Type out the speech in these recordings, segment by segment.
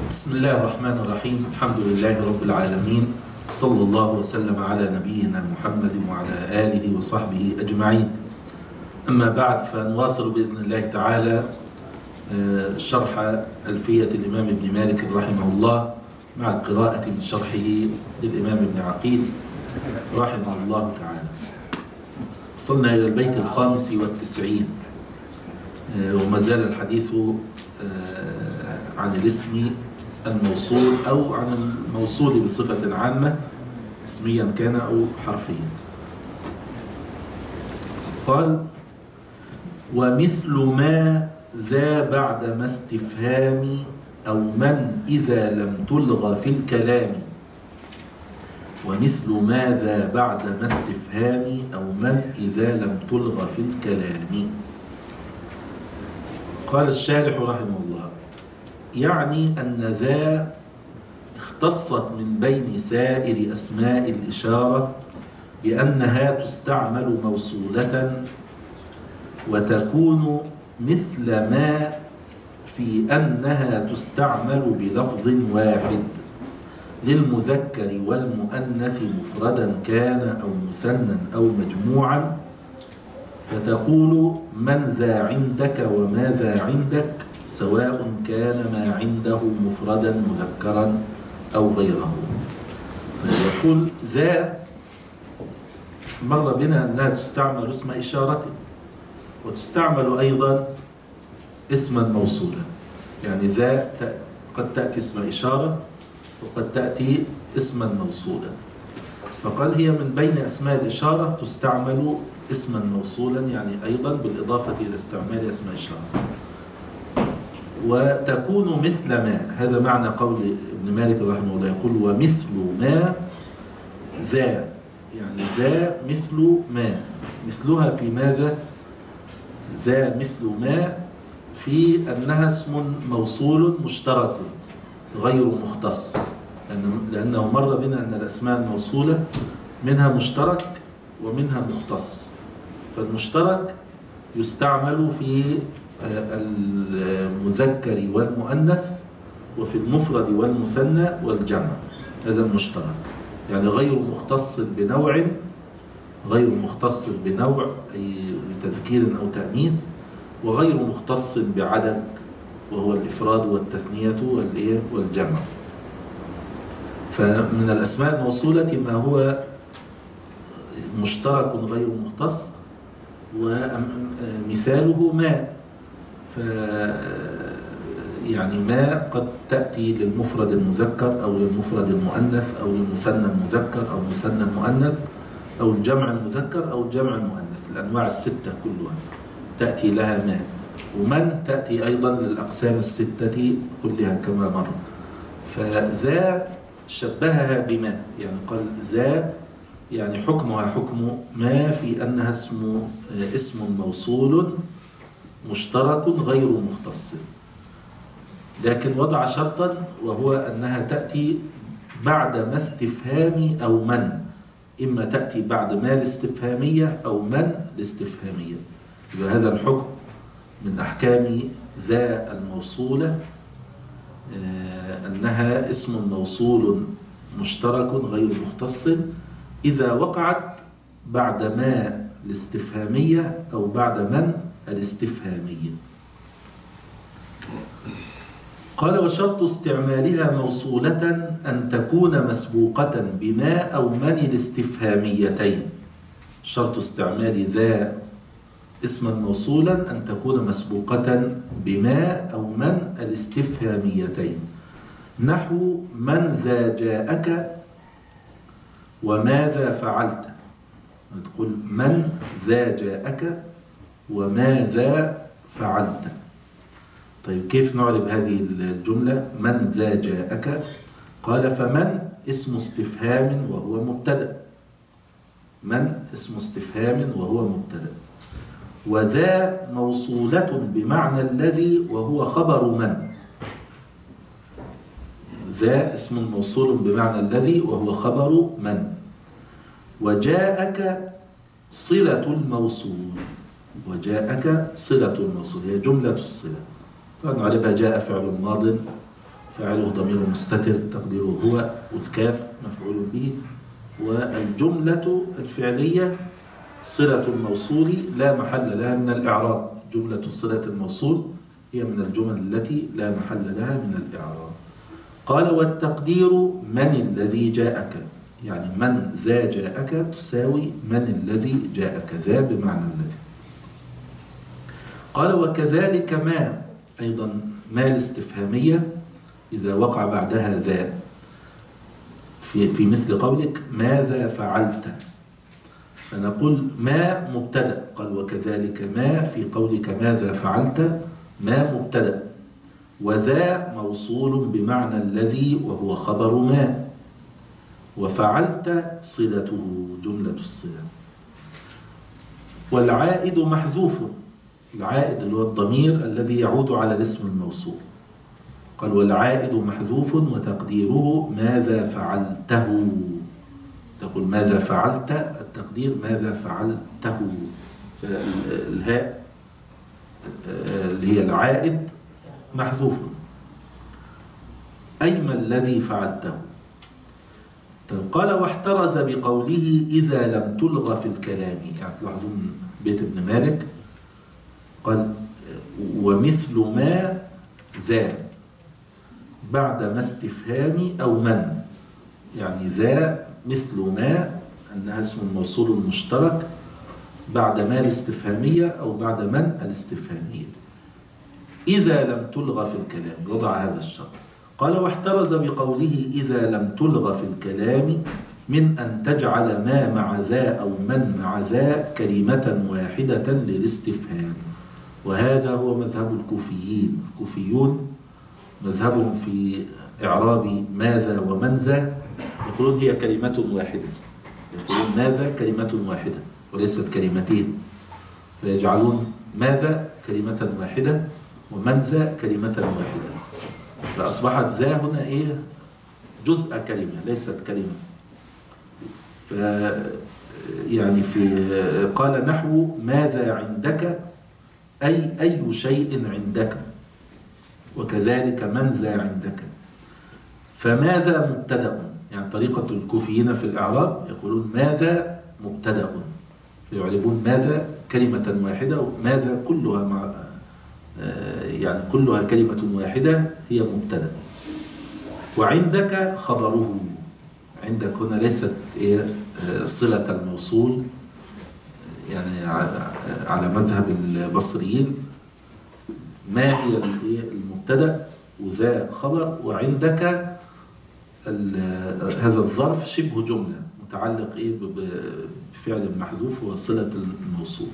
بسم الله الرحمن الرحيم. الحمد لله رب العالمين، صلى الله وسلم على نبينا محمد وعلى آله وصحبه أجمعين. أما بعد، فنواصل بإذن الله تعالى شرح ألفية الإمام ابن مالك رحمه الله مع القراءة من شرحه للإمام ابن عقيل رحمه الله تعالى. وصلنا إلى البيت 95 وما زال الحديث عن الاسم الموصول أو عن الموصول بصفة عامة، اسميا كان أو حرفيا. قال: ومثل ما ذا بعد ما استفهام أو من إذا لم تلغى في الكلام. ومثل ما ذا بعد ما استفهام أو من إذا لم تلغى في الكلام. قال الشارح رحمه الله: يعني أن ذا اختصت من بين سائر أسماء الإشارة بأنها تستعمل موصولة، وتكون مثل ما في أنها تستعمل بلفظ واحد للمذكر والمؤنث مفردا كان أو مثنى أو مجموعا، فتقول من ذا عندك وما ذا عندك، سواء كان ما عنده مفردا مذكرا أو غيره. فيقول ذا مر بنا أنها تستعمل اسم إشارة، وتستعمل أيضا اسما موصولا. يعني ذا قد تأتي اسم إشارة وقد تأتي اسما موصولا. فقال هي من بين أسماء الإشارة تستعمل اسما موصولا، يعني أيضا بالإضافة إلى استعمال اسم إشارة. وتكون مثل ما، هذا معنى قول ابن مالك رحمه الله، يقول ومثل ما ذا، يعني ذا مثل ما، مثلها في ماذا؟ ذا مثل ما في أنها اسم موصول مشترك غير مختص، لأنه مر بنا أن الأسماء الموصولة منها مشترك ومنها مختص. فالمشترك يستعمل في المذكر والمؤنث وفي المفرد والمثنى والجمع، هذا المشترك، يعني غير مختص بنوع، غير مختص بنوع أي بتذكير أو تأنيث، وغير مختص بعدد وهو الإفراد والتثنية والجمع. فمن الأسماء الموصولة ما هو مشترك غير مختص، ومثاله ما. يعني ما قد تأتي للمفرد المذكر أو للمفرد المؤنث أو للمثنى المذكر أو المثنى المؤنث أو الجمع المذكر أو الجمع المؤنث، الأنواع الستة كلها تأتي لها ما. ومن تأتي أيضا للأقسام الستة كلها كما مر. فذا شبهها بما، يعني قال ذا يعني حكمها حكم ما في أنها اسم موصول مشترك غير مختص، لكن وضع شرطا، وهو أنها تأتي بعد ما استفهام أو من، إما تأتي بعد ما الاستفهامية أو من الاستفهامية. هذا الحكم من أحكام ذا الموصولة، أنها اسم موصول مشترك غير مختص إذا وقعت بعد ما الاستفهامية أو بعد من الاستفهامية. قال: وشرط استعمالها موصولة أن تكون مسبوقة بما أو من الاستفهاميتين. شرط استعمال ذا اسما موصولا أن تكون مسبوقة بما أو من الاستفهاميتين، نحو من ذا جاءك وماذا فعلت. تقول من ذا جاءك وماذا فعلت. طيب كيف نعرب هذه الجملة؟ من ذا جاءك، قال فمن اسم استفهام وهو مبتدأ، من اسم استفهام وهو مبتدأ، وذا موصولة بمعنى الذي وهو خبر من. ذا اسم موصول بمعنى الذي وهو خبر من. وجاءك صلة الموصول، وجاءك صلة الموصول هي جملة الصلة. نعرفها جاء فعل ماض فاعله ضمير مستتر تقديره هو، والكاف مفعول به. والجملة الفعلية صلة الموصول لا محل لها من الإعراب. جملة صلة الموصول هي من الجمل التي لا محل لها من الإعراب. قال والتقدير من الذي جاءك، يعني من ذا جاءك تساوي من الذي جاءك، ذا بمعنى الذي. قال وكذلك ما، أيضا ما الاستفهامية إذا وقع بعدها ذا في مثل قولك ماذا فعلت، فنقول ما مبتدأ. قال وكذلك ما في قولك ماذا فعلت، ما مبتدأ، وذا موصول بمعنى الذي وهو خبر ما، وفعلت صلته جملة الصلة. والعائد محذوف، العائد اللي هو الضمير الذي يعود على الاسم الموصول. قال والعائد محذوف وتقديره ماذا فعلته، تقول ماذا فعلت، التقدير ماذا فعلته، فالهاء اللي هي العائد محذوف. أي ما الذي فعلته. قال واحترز بقوله إذا لم تلغى في الكلام، يعني تلاحظون بيت ابن مالك قال ومثل ما ذا بعد ما استفهام أو من، يعني ذا مثل ما أنها اسم الموصول المشترك بعد ما الاستفهامية أو بعد من الاستفهامية، إذا لم تلغى في الكلام، وضع هذا الشرط. قال واحترز بقوله إذا لم تلغى في الكلام من أن تجعل ما مع ذا أو من مع ذا كلمة واحدة للاستفهام، وهذا هو مذهب الكوفيين. الكوفيون مذهبهم في إعراب ماذا ومن ذا يقولون هي كلمة واحدة، يقولون ماذا كلمة واحدة وليست كلمتين، فيجعلون ماذا كلمة واحدة ومن ذا كلمة واحدة، فأصبحت ذا هنا إيه؟ جزء كلمة ليست كلمة. يعني قال نحو ماذا عندك أي شيء عندك، وكذلك من ذا عندك. فماذا مبتدأ، يعني طريقة الكوفيين في الإعراب يقولون ماذا مبتدأ، فيعربون ماذا كلمة واحدة، وماذا كلها يعني كلها كلمة واحدة هي مبتدأ. وعندك خبره، عندك هنا ليست صلة الموصول، يعني على مذهب البصريين ما هي المبتدأ وذا خبر، وعندك هذا الظرف شبه جملة متعلق بفعل محذوف وصلة الموصول،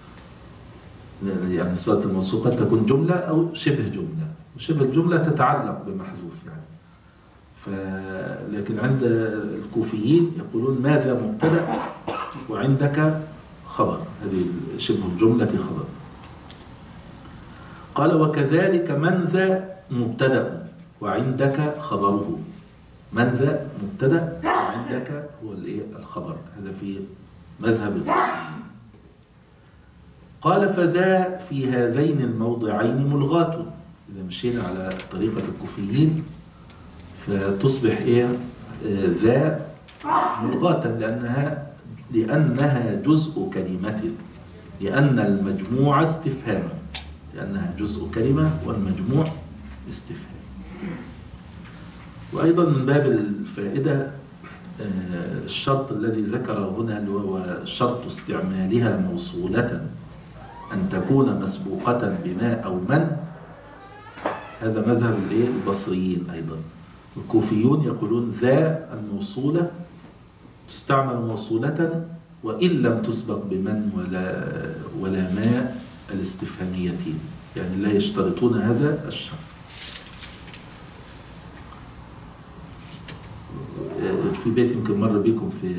يعني صلة الموصول قد تكون جملة أو شبه جملة، وشبه الجملة تتعلق بمحذوف يعني. لكن عند الكوفيين يقولون ماذا مبتدأ وعندك خبر، هذه شبه الجملة خبر. قال وكذلك من ذا مبتدأ وعندك خبره، من ذا مبتدأ وعندك هو الخبر، هذا في مذهب الكوفيين. قال فذا في هذين الموضعين ملغاة، إذا مشينا على طريقة الكوفيين فتصبح ذا ملغاة لأنها جزء كلمة، لأن المجموع استفهام، لأنها جزء كلمة والمجموع استفهام. وأيضا من باب الفائدة الشرط الذي ذكره هنا اللي هو شرط استعمالها موصولة أن تكون مسبوقة بما أو من، هذا مذهب البصريين. أيضا الكوفيون يقولون ذا الموصولة تستعمل موصولة وإن لم تسبق بمن ولا ما الاستفهاميتين، يعني لا يشترطون هذا الشرط. في بيت يمكن مر بكم في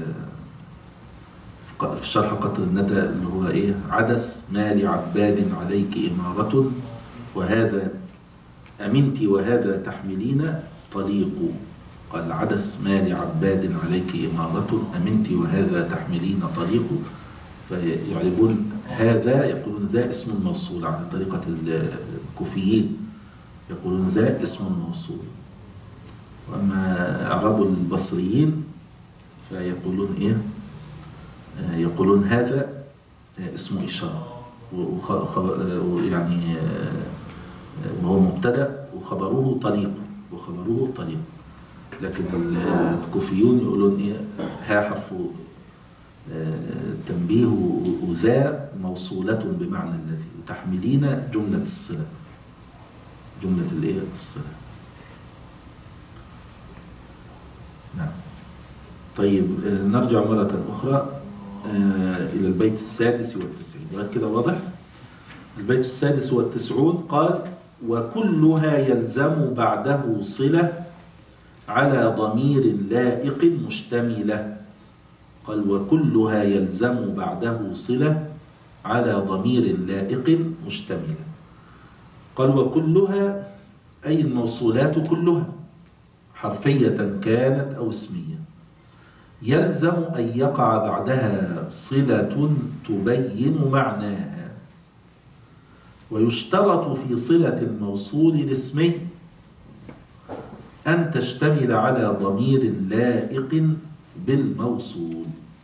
شرح قطر الندى اللي هو عدس ما لعباد عليك إمارة وهذا أمنت وهذا تحملين طليق. قال عدس ما لعباد عليك إمارة أمنت وهذا تحملين طليق، فيعربون هذا يقولون ذا اسم الموصول على طريقة الكوفيين، يقولون ذا اسم موصول. وأما إعراب البصريين فيقولون إيه؟ يقولون هذا اسم إشارة، يعني وهو مبتدأ وخبره طليق، لكن الكوفيون يقولون إيه؟ ها حرف تنبيه وذا موصولة بمعنى الذي، وتحملين جملة الصلة، جملة الإيه؟ الصلة. نعم. طيب نرجع مرة أخرى إلى البيت 96 لغاية كده واضح؟ البيت 96 قال: وكلها يلزم بعده صلة على ضمير لائق مشتملة. قال: وكلها يلزم بعده صلة على ضمير لائق مشتملة. قال: وكلها أي الموصولات كلها حرفية كانت أو اسمية، يلزم أن يقع بعدها صلة تبين معناها. ويشترط في صلة الموصول الاسمي أن تشتمل على ضمير لائق بالموصول.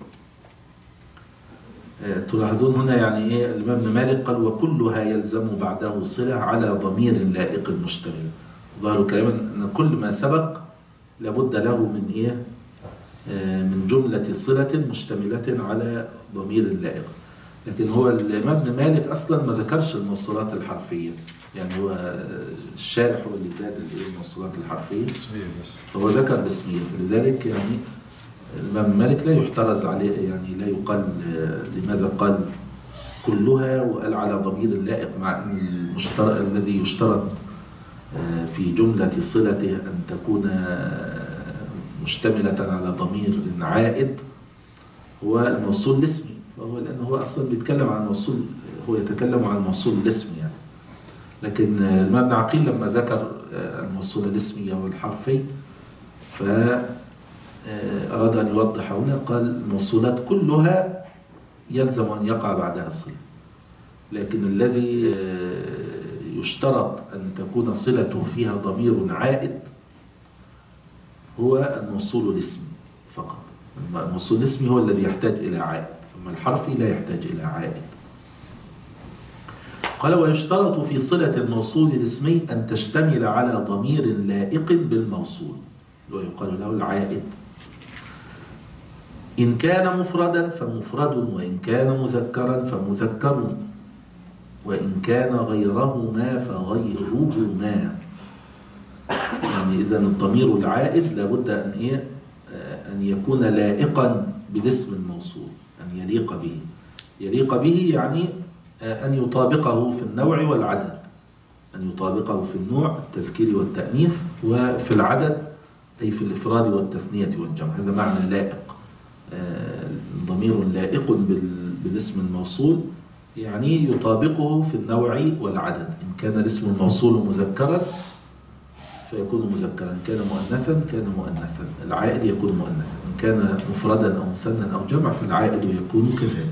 تلاحظون هنا يعني إيه؟ الإمام ابن مالك قال: وكلها يلزم بعده صلة على ضمير لائق مشتمل. ظاهر كلاما أن كل ما سبق لابد له من إيه؟ من جملة صلة مشتملة على ضمير اللائق. لكن هو الإمام ابن مالك أصلا ما ذكرش الموصولات الحرفية، يعني هو الشارح هو اللي زاد الموصولات الحرفية، فهو ذكر الاسمية. فلذلك يعني الإمام ابن مالك لا يحترز عليه، يعني لا يقال لماذا قال كلها وقال على ضمير اللائق، مع أن الذي يشترط في جملة صلته أن تكون مشتملة على ضمير عائد هو الموصول الاسمي. فهو لأنه هو أصلا بيتكلم عن الموصول، هو يتكلم عن الموصول الاسمي يعني. لكن الإمام ابن عقيل لما ذكر الموصول الاسمي أو الحرفي فأراد أن يوضح هنا، قال: الموصولات كلها يلزم أن يقع بعدها صلة، لكن الذي يشترط أن تكون صلته فيها ضمير عائد هو الموصول الاسمي فقط. الموصول الاسمي هو الذي يحتاج إلى عائد، أما الحرفي لا يحتاج إلى عائد. قال: ويشترط في صلة الموصول الاسمي أن تشتمل على ضمير لائق بالموصول، ويقال له العائد. إن كان مفردا فمفرد، وإن كان مذكرا فمذكر، وإن كان غيرهما فغيرهما. يعني إذا الضمير العائد لابد أن يكون لائقا بالاسم الموصول، أن يليق به. يليق به يعني أن يطابقه في النوع والعدد، أن يطابقه في النوع التذكير والتأنيث، وفي العدد أي في الإفراد والتثنية والجمع. هذا معنى لائق. ضمير لائق بالاسم الموصول يعني يطابقه في النوع والعدد. إن كان الاسم الموصول مذكرا فيكون مذكرا، إن كان مؤنثا كان مؤنثا، العائد يكون مؤنثا، إن كان مفردا أو مثنى أو جمع فالعائد يكون كذلك.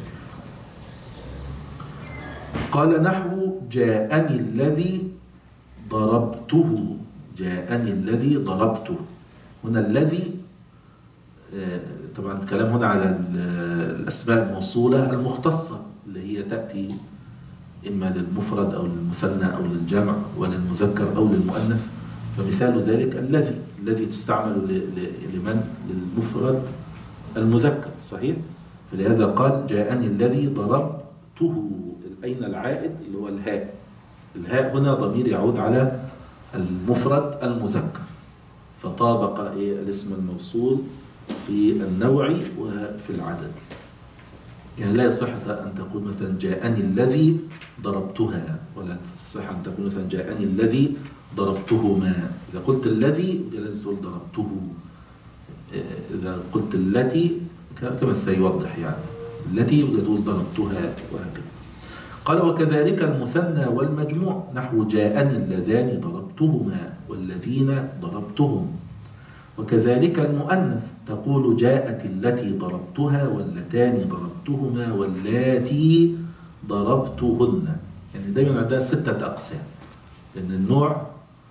قال: نحو جاءني الذي ضربته. جاءني الذي ضربته. هنا الذي طبعا الكلام هنا على الأسماء الموصولة المختصة اللي هي تأتي إما للمفرد أو للمثنى أو للجمع وللمذكر أو للمؤنث. فمثال ذلك الذي تستعمل لمن؟ للمفرد المذكر، صحيح؟ فلهذا قال: جاءني الذي ضربته. أين العائد؟ اللي هو الهاء. الهاء هنا ضمير يعود على المفرد المذكر، فطابق الاسم الموصول في النوع وفي العدد. يعني لا يصح أن تقول مثلا جاءني الذي ضربتها، ولا تصح أن تقول مثلا جاءني الذي ضربتهما. إذا قلت الذي لازم تقول ضربته، إذا قلت التي كما سيوضح يعني التي تقول ضربتها، وهكذا. قال: وكذلك المثنى والمجموع، نحو جاءني اللذان ضربتهما والذين ضربتهم. وكذلك المؤنث، تقول جاءت التي ضربتها واللتان ضربتهما واللاتي ضربتهن. يعني دائما عندها 6 أقسام، لأن النوع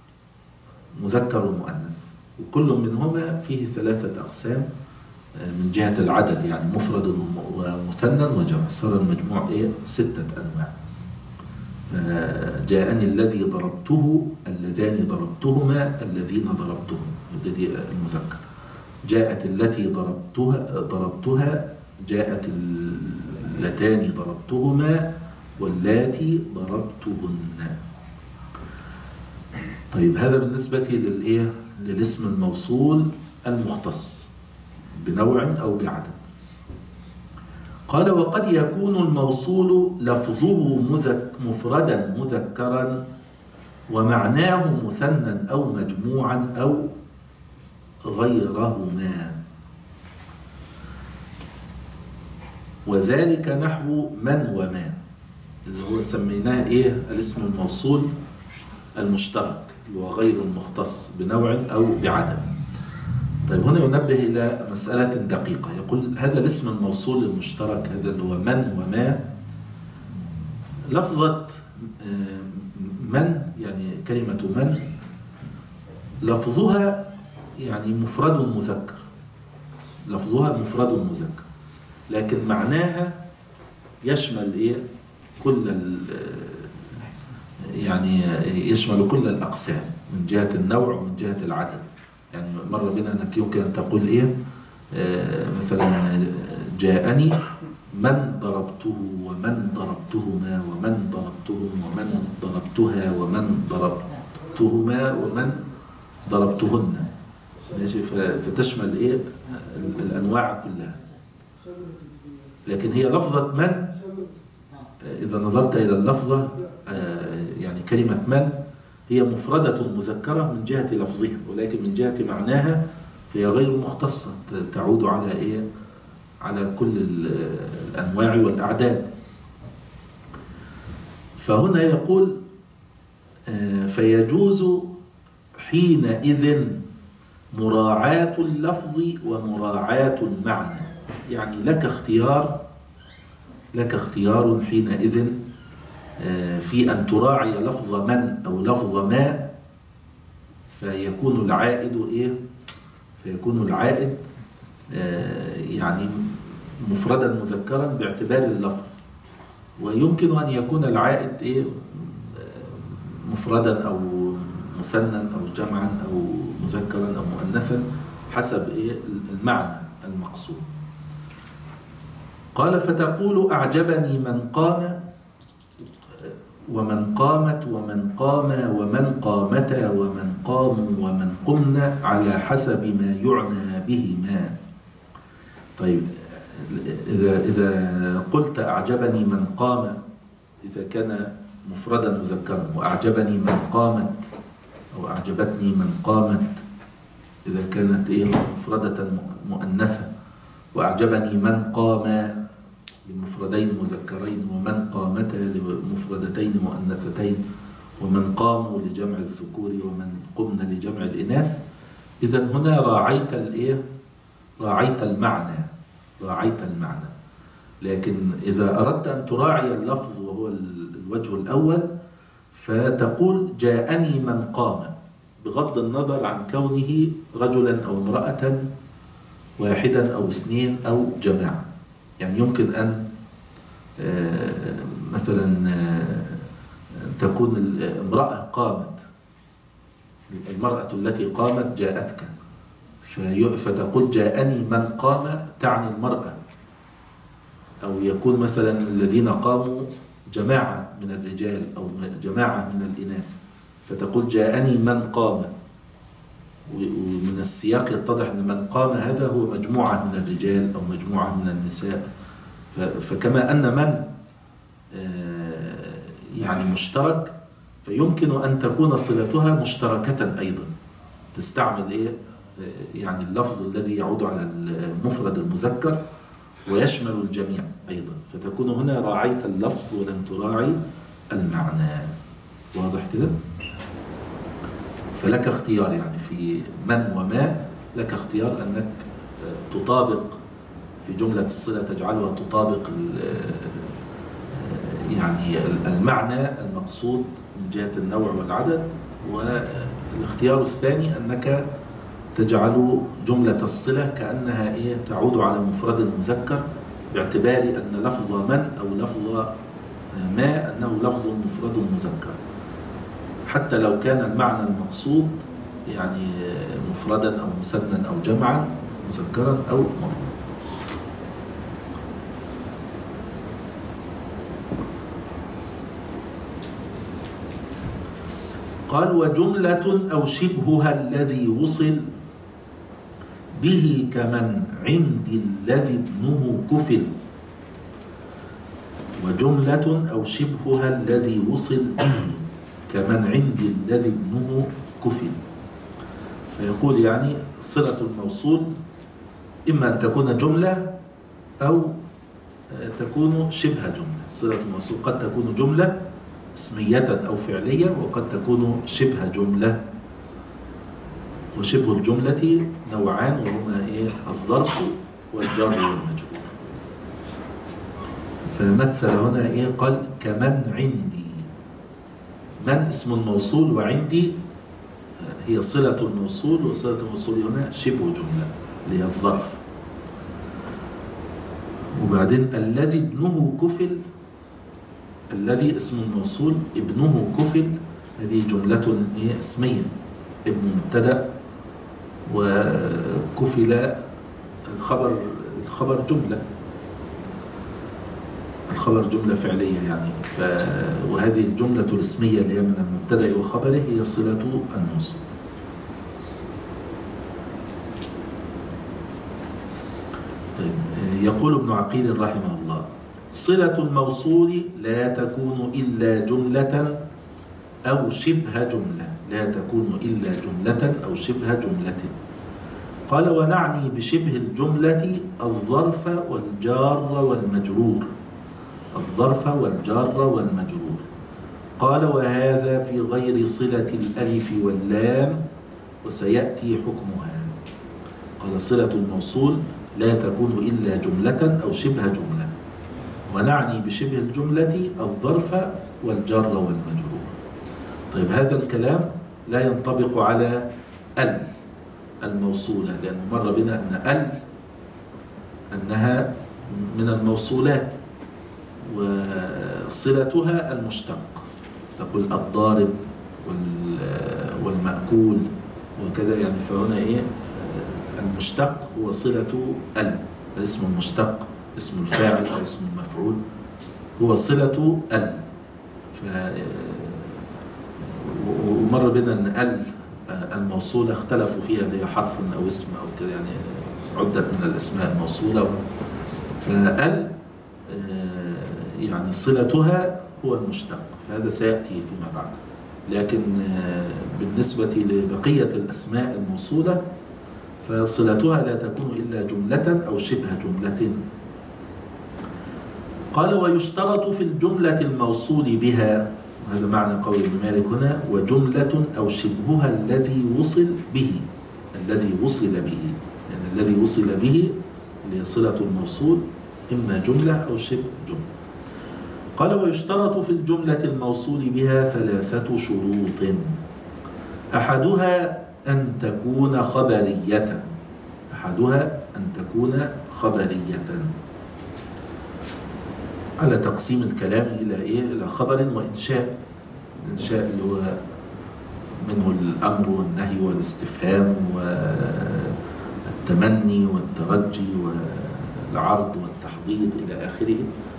مذكر ومؤنث، وكل منهما فيه 3 أقسام من جهة العدد، يعني مفرد ومثنى وجمع، صار المجموع 6 أنواع. فجاءني الذي ضربته، اللذان ضربتهما، الذين ضربتهم، دي المذكر. جاءت التي ضربتها، جاءت اللتان ضربتهما، واللاتي ضربتهن. طيب هذا بالنسبة للاسم الموصول المختص بنوع أو بعدد. قال وقد يكون الموصول لفظه مفردا مذكرا ومعناه مثنى أو مجموعا أو غيرهما، وذلك نحو من وما، اللي هو سميناه الاسم الموصول المشترك، اللي هو غير المختص بنوع أو بعدد. طيب هنا ينبه إلى مسألة دقيقة، يقول هذا الاسم الموصول المشترك، هذا اللي هو من وما، لفظة من، يعني كلمة من لفظها يعني مفرد مذكر، لفظها مفرد مذكر، لكن معناها يشمل كل يعني يشمل كل الأقسام من جهة النوع ومن جهة العدد. يعني مر بنا أنك يمكن أن تقول مثلا جاءني من ضربته ومن ضربتهما ومن ضربتهم ومن ضربتها ومن ضربتهما ومن ضربتهن، ماشي، فتشمل الأنواع كلها. لكن هي لفظة من إذا نظرت إلى اللفظة، يعني كلمة من هي مفردة مذكرة من جهة لفظها، ولكن من جهة معناها فهي غير مختصة، تعود على على كل الأنواع والأعداد. فهنا يقول فيجوز حينئذ مراعاة اللفظ ومراعاة المعنى، يعني لك اختيار حينئذ في أن تراعي لفظ من أو لفظ ما، فيكون العائد يعني مفردا مذكرا باعتبار اللفظ، ويمكن أن يكون العائد مفردا أو مثنى أو جمعا أو مذكرا أو مؤنثا حسب المعنى المقصود. قال فتقول أعجبني من قام ومن قامت ومن قام ومن قامتا ومن قاموا ومن قمنا على حسب ما يعنى بهما. طيب إذا قلت أعجبني من قام إذا كان مفردا مذكرا، وأعجبني من قامت أو أعجبتني من قامت إذا كانت مفردة مؤنثة، وأعجبني من قام بمفردين مذكرين ومن قامتا لمفردتين مؤنثتين ومن قاموا لجمع الذكور ومن قمنا لجمع الإناث، إذن هنا راعيت المعنى. لكن إذا أردت أن تراعي اللفظ وهو الوجه الأول فتقول جاءني من قام، بغض النظر عن كونه رجلا أو امرأة، واحدا أو اثنين أو جماعة. يعني يمكن أن مثلا تكون الامرأة قامت، المرأة التي قامت جاءتك، فتقول جاءني من قام تعني المرأة، أو يكون مثلا الذين قاموا جماعة من الرجال أو جماعة من الإناث، فتقول جاءني من قام، ومن السياق يتضح أن من قام هذا هو مجموعة من الرجال أو مجموعة من النساء. فكما أن من يعني مشترك، فيمكن أن تكون صلتها مشتركة أيضا، تستعمل يعني اللفظ الذي يعود على المفرد المذكر ويشمل الجميع أيضا، فتكون هنا راعيت اللفظ ولم تراعي المعنى. واضح كده؟ فلك اختيار، يعني في من وما لك اختيار أنك تطابق في جملة الصلة، تجعلها تطابق يعني المعنى المقصود من جهة النوع والعدد، الاختيار الثاني أنك تجعل جملة الصلة كأنها تعود على مفرد مذكر، باعتبار أن لفظ من أو لفظ ما أنه لفظ مفرد مذكر، حتى لو كان المعنى المقصود يعني مفردا أو مثنى أو جمعا مذكرا أو مؤنثا. قال وجملة أو شبهها الذي وصل به كمن عندي الذي ابنه كفل. وجملة أو شبهها الذي وصل به كمن عندي الذي ابنه كفل. فيقول يعني صلة الموصول إما أن تكون جملة أو تكون شبه جملة. صلة الموصول قد تكون جملة اسمية أو فعلية، وقد تكون شبه جملة. وشبه الجملة نوعان، وهما الظرف والجار والمجرور. فمثل هنا قال كمن عندي. من اسم الموصول، وعندي هي صلة الموصول، وصلة الموصول هنا شبه جملة اللي هي الظرف. وبعدين الذي ابنه كفل، الذي اسم الموصول، ابنه كفل، هذه جملة اسمية، ابن مبتدأ وكفل الخبر جملة، الخبر جملة فعلية يعني. وهذه الجملة الاسمية اللي هي من المبتدأ وخبره هي صلة الموصول. طيب، يقول ابن عقيل رحمه الله: صلة الموصول لا تكون إلا جملة أو شبه جملة، لا تكون إلا جملة أو شبه جملة. قال ونعني بشبه الجملة الظرف والجار والمجرور، الظرف والجار والمجرور. قال وهذا في غير صلة الألف واللام، وسيأتي حكمها. قال صلة الموصول لا تكون إلا جملة أو شبه جملة، ونعني بشبه الجملة الظرف والجار والمجرور. طيب، هذا الكلام لا ينطبق على ال الموصولة، لأنه مر بنا أن أنها من الموصولات وصلتها المشتق. تقول الضارب والمأكول وكذا يعني. فهنا المشتق هو صلة الاسم المشتق، اسم الفاعل أو اسم المفعول، هو صلة ومر بنا أن الموصولة اختلفوا فيها، اللي هي حرف أو اسم أو كده يعني، عدت من الأسماء الموصولة. فال يعني صلتها هو المشتق، فهذا سيأتي فيما بعد. لكن بالنسبة لبقية الأسماء الموصولة فصلتها لا تكون إلا جملة أو شبه جملة. قال ويشترط في الجملة الموصول بها، هذا معنى قول ابن مالك هنا، وجملة أو شبهها الذي وصل به، الذي وصل به، يعني الذي وصل به لصلة الموصول إما جملة أو شبه جملة. قال ويشترط في الجملة الموصول بها 3 شروط. أحدها أن تكون خبرية، أحدها أن تكون خبرية، على تقسيم الكلام إلى خبر وإنشاء. الإنشاء اللي هو منه الأمر والنهي والاستفهام والتمني والترجي والعرض والتحضيض إلى آخره.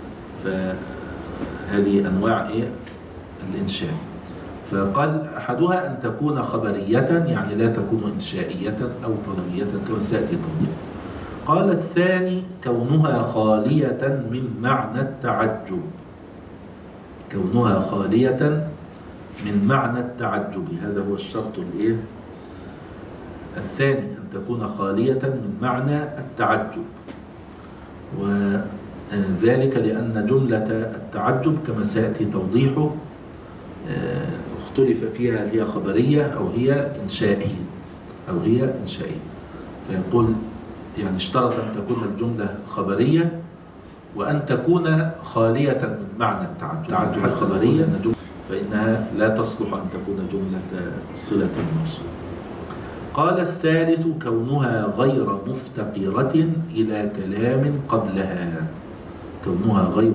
فهذه أنواع الإنشاء. فقال أحدها أن تكون خبرية، يعني لا تكون إنشائية أو طلبية كما سيأتي توضيح. قال الثاني كونها خالية من معنى التعجب، كونها خالية من معنى التعجب، هذا هو الشرط الثاني، أن تكون خالية من معنى التعجب. وذلك لأن جملة التعجب كما سيأتي توضيحه اختلف فيها، هل هي خبرية أو هي إنشائية، فيقول يعني اشترط أن تكون الجملة خبرية وأن تكون خالية من معنى التعجب. خبرية فإنها لا تصلح أن تكون جملة صلة الموصول. قال الثالث كونها غير مفتقرة إلى كلام قبلها. كونها غير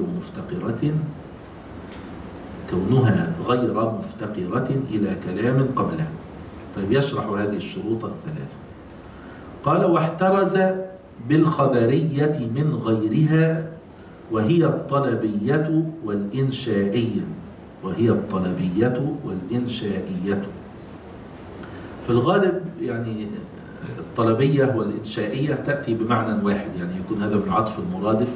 مفتقرة إلى كلام قبلها. طيب يشرح هذه الشروط الثلاثة. قال واحترز بالخبرية من غيرها وهي الطلبية والإنشائية. في الغالب يعني الطلبية والإنشائية تأتي بمعنى واحد، يعني يكون هذا من العطف المرادف.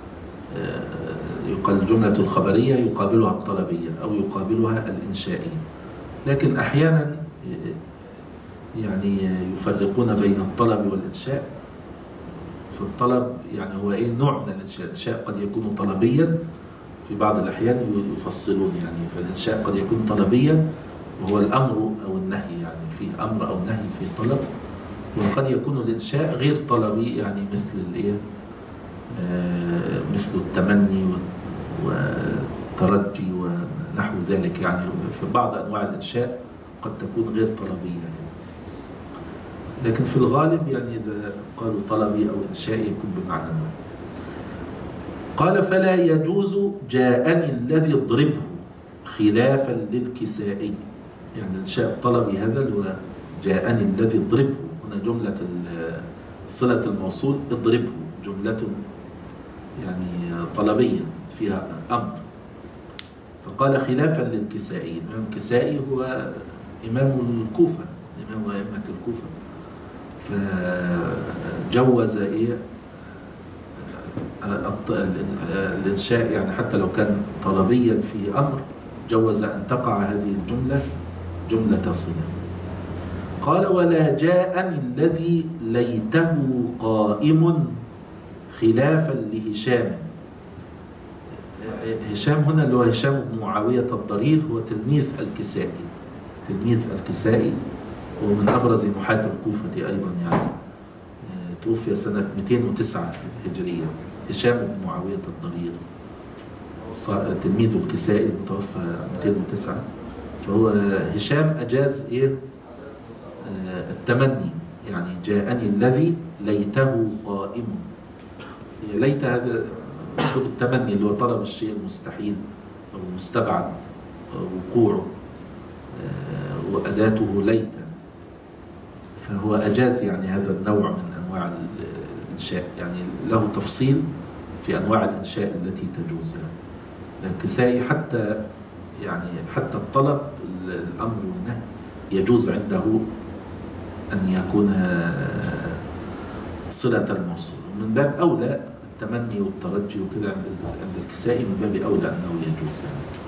يقال الجملة الخبرية يقابلها الطلبية أو يقابلها الإنشائية، لكن أحيانا يعني يفرقون بين الطلب والإنشاء. فالطلب يعني هو نوع من الإنشاء. الإنشاء قد يكون طلبيا، في بعض الأحيان يفصلون يعني، فالإنشاء قد يكون طلبيا وهو الأمر أو النهي، يعني في أمر أو نهي في طلب. وقد يكون الإنشاء غير طلبي، يعني مثل مثل التمني والترجي ونحو ذلك. يعني في بعض أنواع الإنشاء قد تكون غير طلبية، لكن في الغالب يعني إذا قالوا طلبي أو إنشائي يكون بمعنى واحد. قال فلا يجوز جاءني الذي اضربه خلافا للكسائي. يعني الإنشاء الطلبي هذا اللي هو جاءني الذي اضربه، هنا جملة صلة الموصول اضربه جملة يعني طلبية فيها أمر. فقال خلافا للكسائي. الإمام الكسائي هو إمام الكوفة، إمام أئمة الكوفة، فجوز الإنشاء يعني حتى لو كان طلبيا في أمر، جوز أن تقع هذه الجملة جملة صلة. قال ولا جاءني الذي ليته قائم خلافا لهشام. هشام هنا اللي هو هشام بن معاوية الضرير، هو تلميذ الكسائي ومن أبرز نحاة الكوفة أيضا، يعني توفي سنة 209 هجرية. هشام بن معاوية الضرير تلميذ الكسائي المتوفى 209. فهو هشام أجاز التمني، يعني جاءني الذي ليته قائم. ليت هذا أسلوب التمني اللي هو طلب الشيء المستحيل أو المستبعد وقوعه، وأداته ليت. فهو أجاز يعني هذا النوع من أنواع الإنشاء، يعني له تفصيل في أنواع الإنشاء التي تجوز. الكسائي حتى الطلب الأمر والنهي يجوز عنده أن يكون صلة الموصول. من باب أولى التمني والترجي وكذا عند الكسائي من باب أولى أنه يجوز.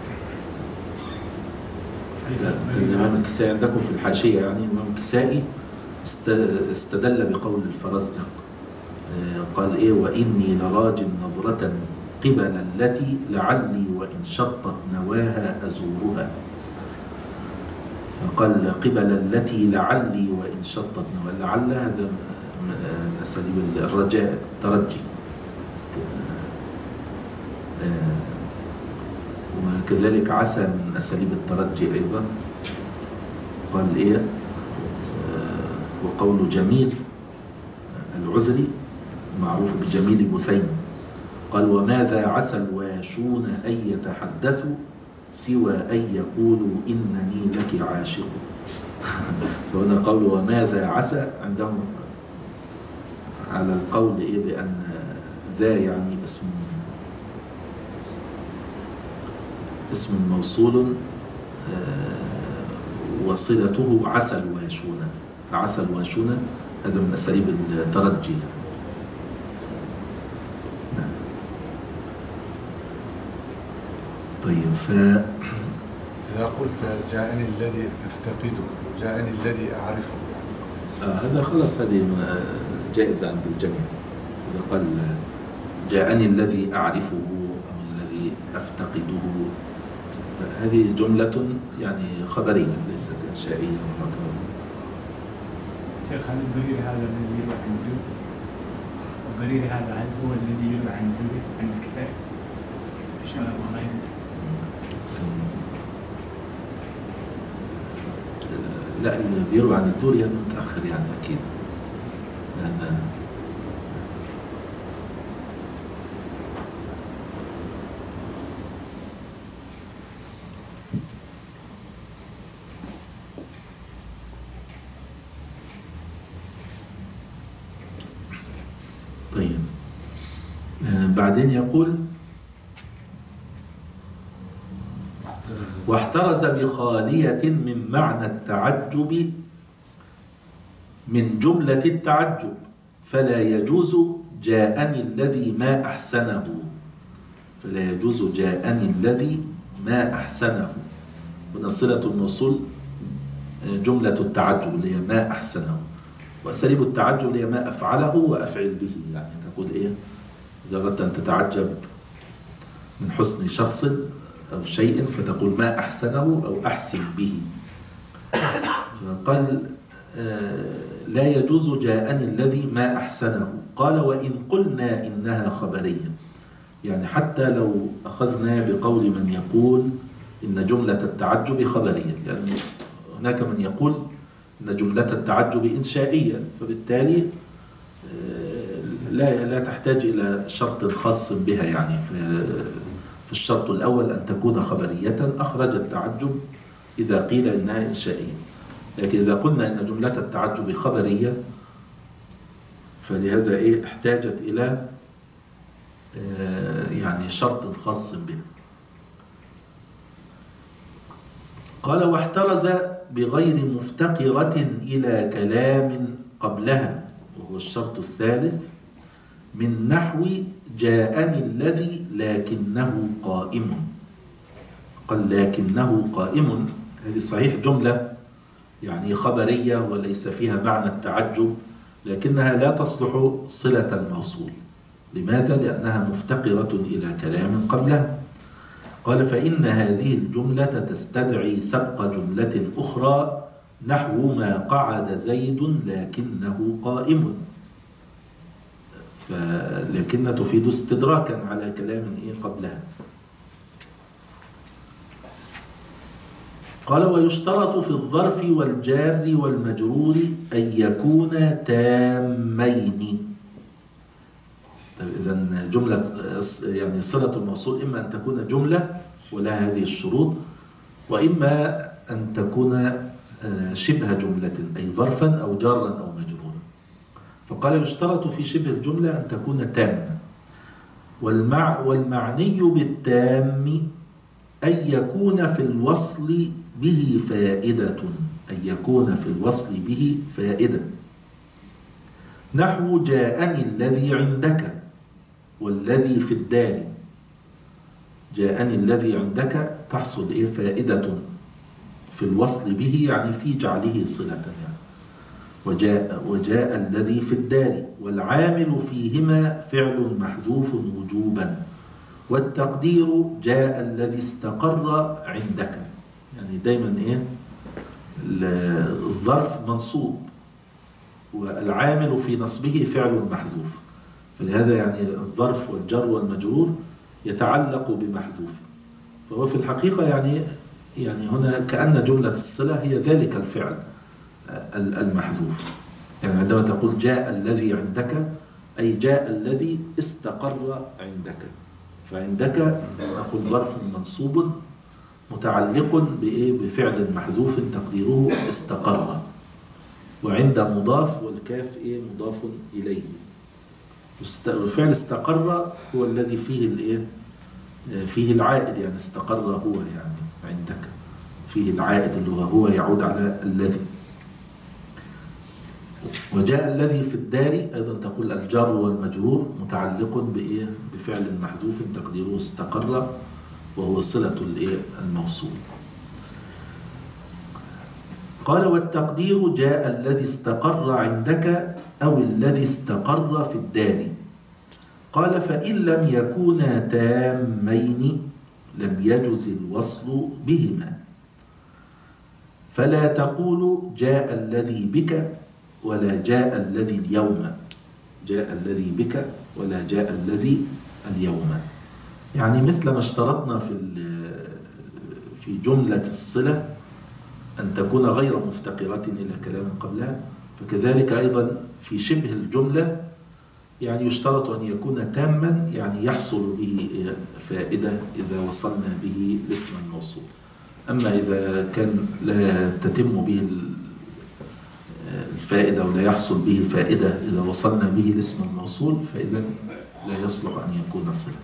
الإمام الكسائي عندكم في الحاشية، يعني الإمام الكسائي استدل بقول الفرزدق، قال وإني لراج نظرة قبل التي لعلي وإن شطت نواها أزورها. فقال قبل التي لعلي وإن شطت نواها. لعل هذا من أساليب الرجاء الترجي. وكذلك عسى من أساليب الترجي أيضا. قال وقول جميل العذري معروف بجميل بثيم، قال وماذا عسى الواشون أن يتحدثوا سوى أن يقولوا إنني لك عاشق. فهنا قول وماذا عسى عندهم على القول بأن ذا يعني اسم موصول وصلته عسى الواشون. فعسى الواشون هذا من أساليب الترجي. طيب إذا قلت جاءني الذي أفتقده جاءني الذي أعرفه هذا خلاص، هذه جائزة عند الجميع. إذا قال جاءني الذي أعرفه أو الذي أفتقده، هذه جملة يعني خبرية ليست إنشائية. شيخ هل الضرير هذا الذي يروى عن جد؟ الضرير هذا هو الذي يروى عن جد عن الكفاية؟ لا اللي بيروي عن الدوري هذا متأخر يعني أكيد. لأن طيب بعدين يقول واحترز بخالية من معنى التعجب من جملة التعجب فلا يجوز جاءني الذي ما أحسنه. فلا يجوز جاءني الذي ما أحسنه من صلة الموصول جملة التعجب اللي هي ما أحسنه، وأساليب التعجب اللي هي ما أفعله وأفعل به. يعني تقول إيه إذا أردت أن تتعجب من حسن شخص أو شيء فتقول ما أحسنه أو أحسن به. فقال لا يجوز جاءني الذي ما أحسنه. قال وإن قلنا إنها خبرية، يعني حتى لو أخذنا بقول من يقول إن جملة التعجب خبرية، لأن هناك من يقول إن جملة التعجب إنشائية، فبالتالي لا تحتاج إلى شرط خاص بها. يعني في الشرط الأول أن تكون خبرية أخرج التعجب إذا قيل إنها إنشائية. لكن إذا قلنا إن جملة التعجب خبرية فلهذا احتاجت إلى يعني شرط خاص به. قال واحترز بغير مفتقرة إلى كلام قبلها، وهو الشرط الثالث، من نحو جاءني الذي لكنه قائم. قال لكنه قائم، هذه صحيح جملة يعني خبرية وليس فيها معنى التعجب، لكنها لا تصلح صلة الموصول. لماذا؟ لأنها مفتقرة إلى كلام قبلها. قال فإن هذه الجملة تستدعي سبق جملة أخرى نحو ما قعد زيد لكنه قائم، فلكن تفيد استدراكا على كلام قبلها. قال ويشترط في الظرف والجار والمجرور أن يكونا تامين. طيب إذن جملة يعني صلة الموصول إما أن تكون جملة ولا هذه الشروط، وإما أن تكون شبه جملة أي ظرفا أو جارا أو مجرورا. فقال يشترط في شبه الجملة أن تكون تامة. والمعني بالتام أن يكون في الوصل به فائدة، أن يكون في الوصل به فائدة، نحو جاءني الذي عندك والذي في الدار. جاءني الذي عندك تحصل فائدة في الوصل به، يعني في جعله صلة يعني. وجاء الذي في الدار، والعامل فيهما فعل محذوف وجوبا، والتقدير جاء الذي استقر عندك. يعني دايما الظرف منصوب والعامل في نصبه فعل محذوف، فلهذا يعني الظرف والجر والمجرور يتعلق بمحذوف. فهو في الحقيقة يعني هنا كأن جملة الصلة هي ذلك الفعل المحذوف. يعني عندما تقول جاء الذي عندك أي جاء الذي استقر عندك. فعندك نقول ظرف منصوب متعلق بفعل محذوف تقديره استقر، وعند مضاف والكاف مضاف إليه. الفعل استقر هو الذي فيه العائد، يعني استقر هو يعني عندك فيه العائد اللي هو يعود على الذي. وجاء الذي في الدار أيضا تقول الجار والمجرور متعلق بفعل محذوف تقديره استقر، وهو صلة الموصول. قال والتقدير جاء الذي استقر عندك أو الذي استقر في الدار. قال فإن لم يكونا تامين لم يجز الوصل بهما، فلا تقول جاء الذي بك ولا جاء الذي اليوم. جاء الذي بك ولا جاء الذي اليوم، يعني مثل ما اشترطنا في جملة الصلة أن تكون غير مفتقرة إلى كلام قبلها. فكذلك أيضا في شبه الجملة يعني يشترط أن يكون تاما، يعني يحصل به فائدة إذا وصلنا به الاسم الموصول. أما إذا كان لا تتم به الفائدة ولا يحصل به فائدة إذا وصلنا به الاسم الموصول، فإذا لا يصلح أن يكون صلة.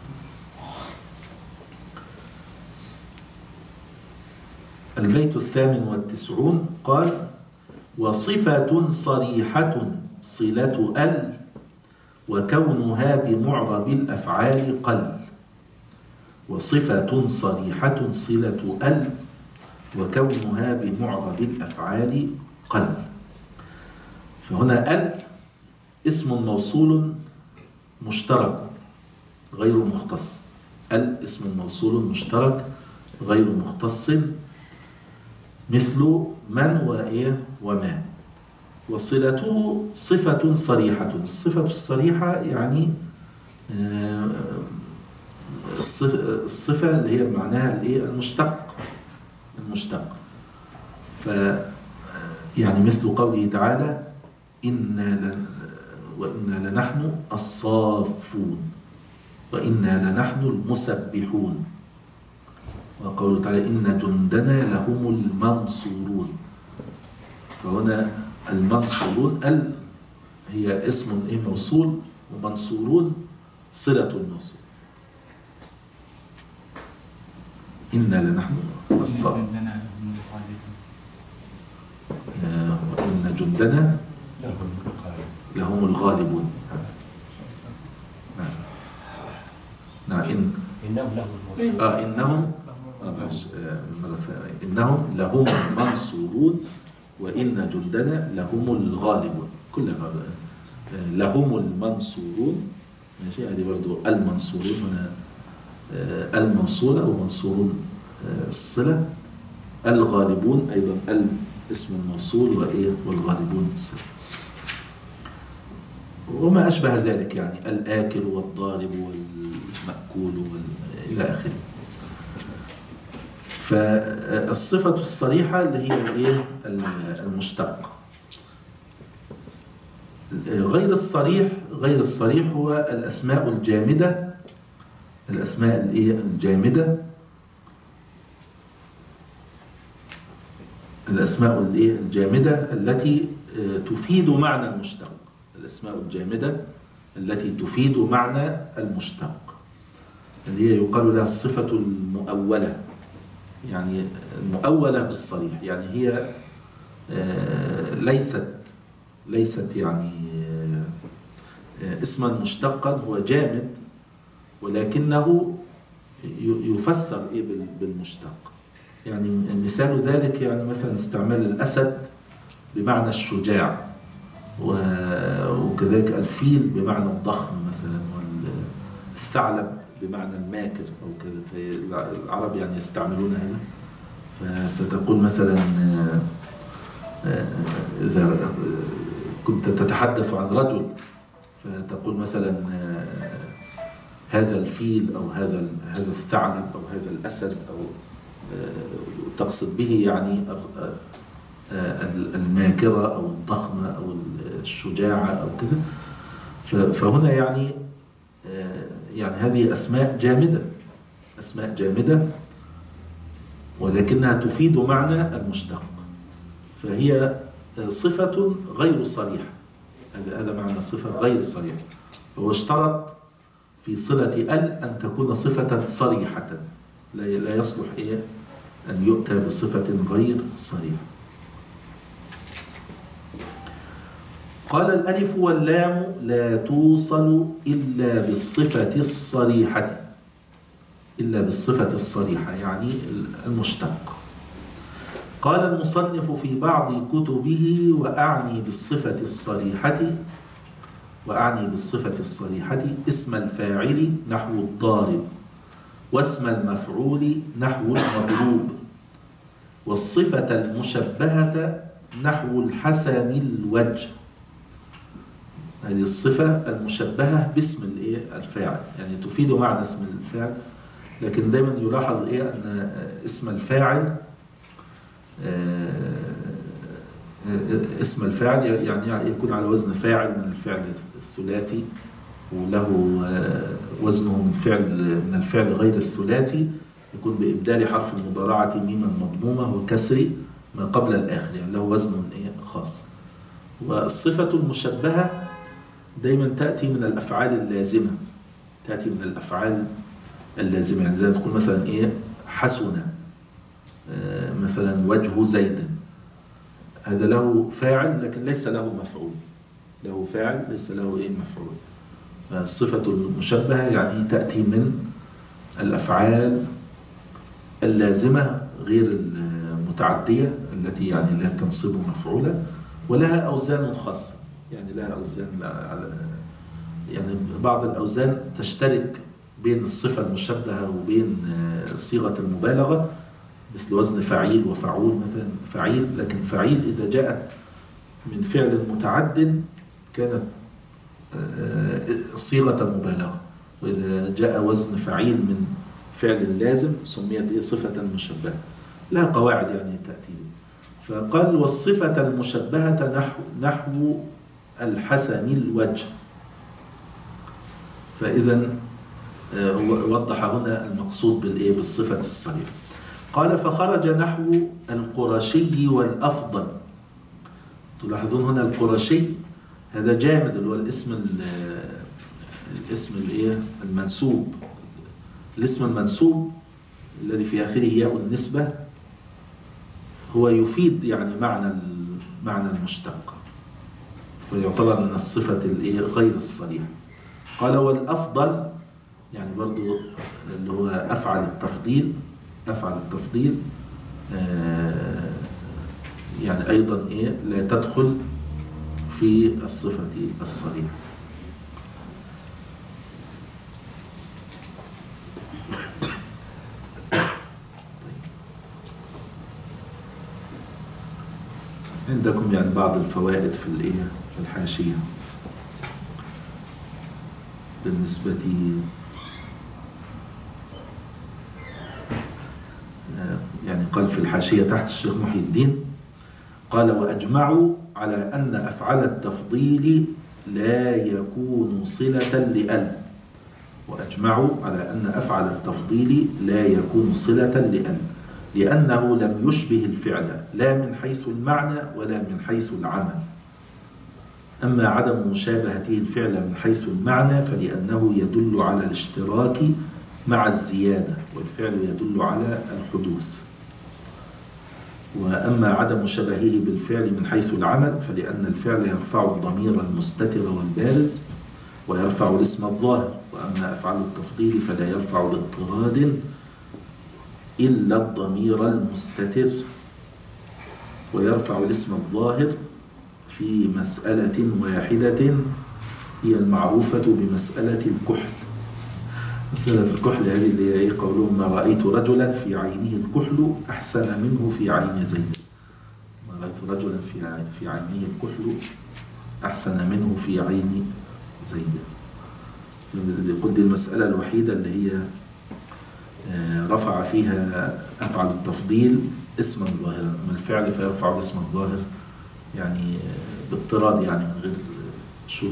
البيت 98 قال: وصفة صريحة صلة ال، وكونها بمعرب الأفعال قل. وصفة صريحة صلة ال، وكونها بمعرب الأفعال قل. فهنا ال اسم موصول مشترك غير مختص. ال اسم موصول مشترك غير مختص، مثل من وإيه وما. وصلته صفة صريحة. الصفة الصريحة يعني الصفة اللي هي معناها المشتق. يعني مثل قوله تعالى: وإنا لنحن الصافون، وإنا لنحن المسبحون. وقوله تعالى: إن جندنا لهم المنصورون. فهنا المنصورون ال هي اسم موصول، ومنصورون صلة الموصول. إنا لنحن الصافون، وإن جندنا لهم الغالبون. إنهم لهم المنصورون، وإن جندنا لهم الغالبون. كلها لهم المنصورون. ماشي، هذه برضو المنصورون هنا الموصولة، ومنصورون الصلة. الغالبون أيضا اسم الموصول، والغالبون الصلة. وما أشبه ذلك، يعني الآكل والضارب والمأكول إلى آخره. فالصفة الصريحة اللي هي المشتق. غير الصريح هو الأسماء الجامدة. الأسماء الجامدة، الأسماء الجامدة التي تفيد معنى المشتق. الأسماء الجامدة التي تفيد معنى المشتق، اللي هي يقال لها الصفة المؤولة، يعني المؤولة بالصريح. يعني هي ليست يعني اسما مشتقا، هو جامد ولكنه يفسر بالمشتق. يعني مثال ذلك يعني مثلا استعمال الأسد بمعنى الشجاع، وكذلك الفيل بمعنى الضخم مثلا، والثعلب بمعنى الماكر أو كذا. العرب يعني يستعملون هذا. فتقول مثلا إذا كنت تتحدث عن رجل، فتقول مثلا هذا الفيل أو هذا الثعلب أو هذا الأسد، أو تقصد به يعني الماكرة أو الضخمة أو الشجاعة أو كذا. فهنا يعني هذه أسماء جامدة ولكنها تفيد معنى المشتق، فهي صفة غير صريحة. هذا معنى صفة غير صريحة. فهو اشترط في صلة أن تكون صفة صريحة، لا يصلح أن يؤتى بصفة غير صريحة. قال: الألف واللام لا توصل إلا بالصفة الصريحة، يعني المشتق. قال المصنف في بعض كتبه: وأعني بالصفة الصريحة اسم الفاعل نحو الضارب، واسم المفعول نحو المضروب، والصفة المشبهة نحو الحسن الوجه. هذه الصفة المشبهة باسم الفاعل، يعني تفيد معنى اسم الفاعل، لكن دائما يلاحظ أن اسم الفاعل اسم الفاعل يعني يكون على وزن فاعل من الفعل الثلاثي، وله وزنه من الفعل غير الثلاثي، يكون بإبدال حرف المضارعة ميما مضمومة وكسر ما قبل الآخر، يعني له وزن خاص. والصفة المشبهة دايما تأتي من الأفعال اللازمة، تأتي من الأفعال اللازمة، يعني زي ما تقول مثلا حسن مثلا وجه زيد، هذا له فاعل لكن ليس له مفعول، له فاعل ليس له مفعول. فالصفة المشبهة يعني تأتي من الأفعال اللازمة غير المتعدية التي يعني لا تنصب مفعولا، ولها أوزان خاصة، يعني لها أوزان، يعني بعض الأوزان تشترك بين الصفة المشبهة وبين صيغة المبالغة، مثل وزن فعيل وفعول مثلا. فعيل، لكن فعيل إذا جاءت من فعل متعد كانت صيغة مبالغة، وإذا جاء وزن فعيل من فعل لازم سميت صفة مشبهة، لها قواعد يعني تأتي. فقال والصفة المشبهة نحو الحسن الوجه. فإذا وضح هنا المقصود بالصفة الصريحة. قال فخرج نحو القرشي والأفضل. تلاحظون هنا القرشي هذا جامد، اللي هو الاسم المنسوب. الاسم المنسوب الذي في آخره ياء النسبة هو يفيد يعني معنى المشتق، فيعتبر من الصفة غير الصريحة. قال والأفضل يعني برضو اللي هو أفعل التفضيل يعني أيضا لا تدخل في الصفة الصريحة. عندكم يعني بعض الفوائد في الحاشية بالنسبة يعني قال في الحاشية تحت الشيخ محي الدين قال وأجمعوا على أن أفعال التفضيل لا يكون صلة لأل. وأجمعوا على أن أفعل التفضيل لا يكون صلة لأل، لأنه لم يشبه الفعل لا من حيث المعنى ولا من حيث العمل. أما عدم مشابهته الفعل من حيث المعنى فلأنه يدل على الاشتراك مع الزيادة، والفعل يدل على الحدوث. وأما عدم شبهه بالفعل من حيث العمل فلأن الفعل يرفع الضمير المستتر والبارز ويرفع الاسم الظاهر، وأما أفعال التفضيل فلا يرفع باضطراد إلا الضمير المستتر ويرفع الاسم الظاهر في مسألة واحدة هي المعروفة بمسألة الكحل. مسألة الكحل هذه اللي هي قولهم ما رأيت رجلا في عينه الكحل أحسن منه في عين زيد. ما رأيت رجلا في عينه الكحل أحسن منه في عين زيد. قلت دي المسألة الوحيدة اللي هي رفع فيها أفعل التفضيل اسما ظاهرا، أما الفعل فيرفع الاسم الظاهر يعني باضطراد، يعني من غير شروط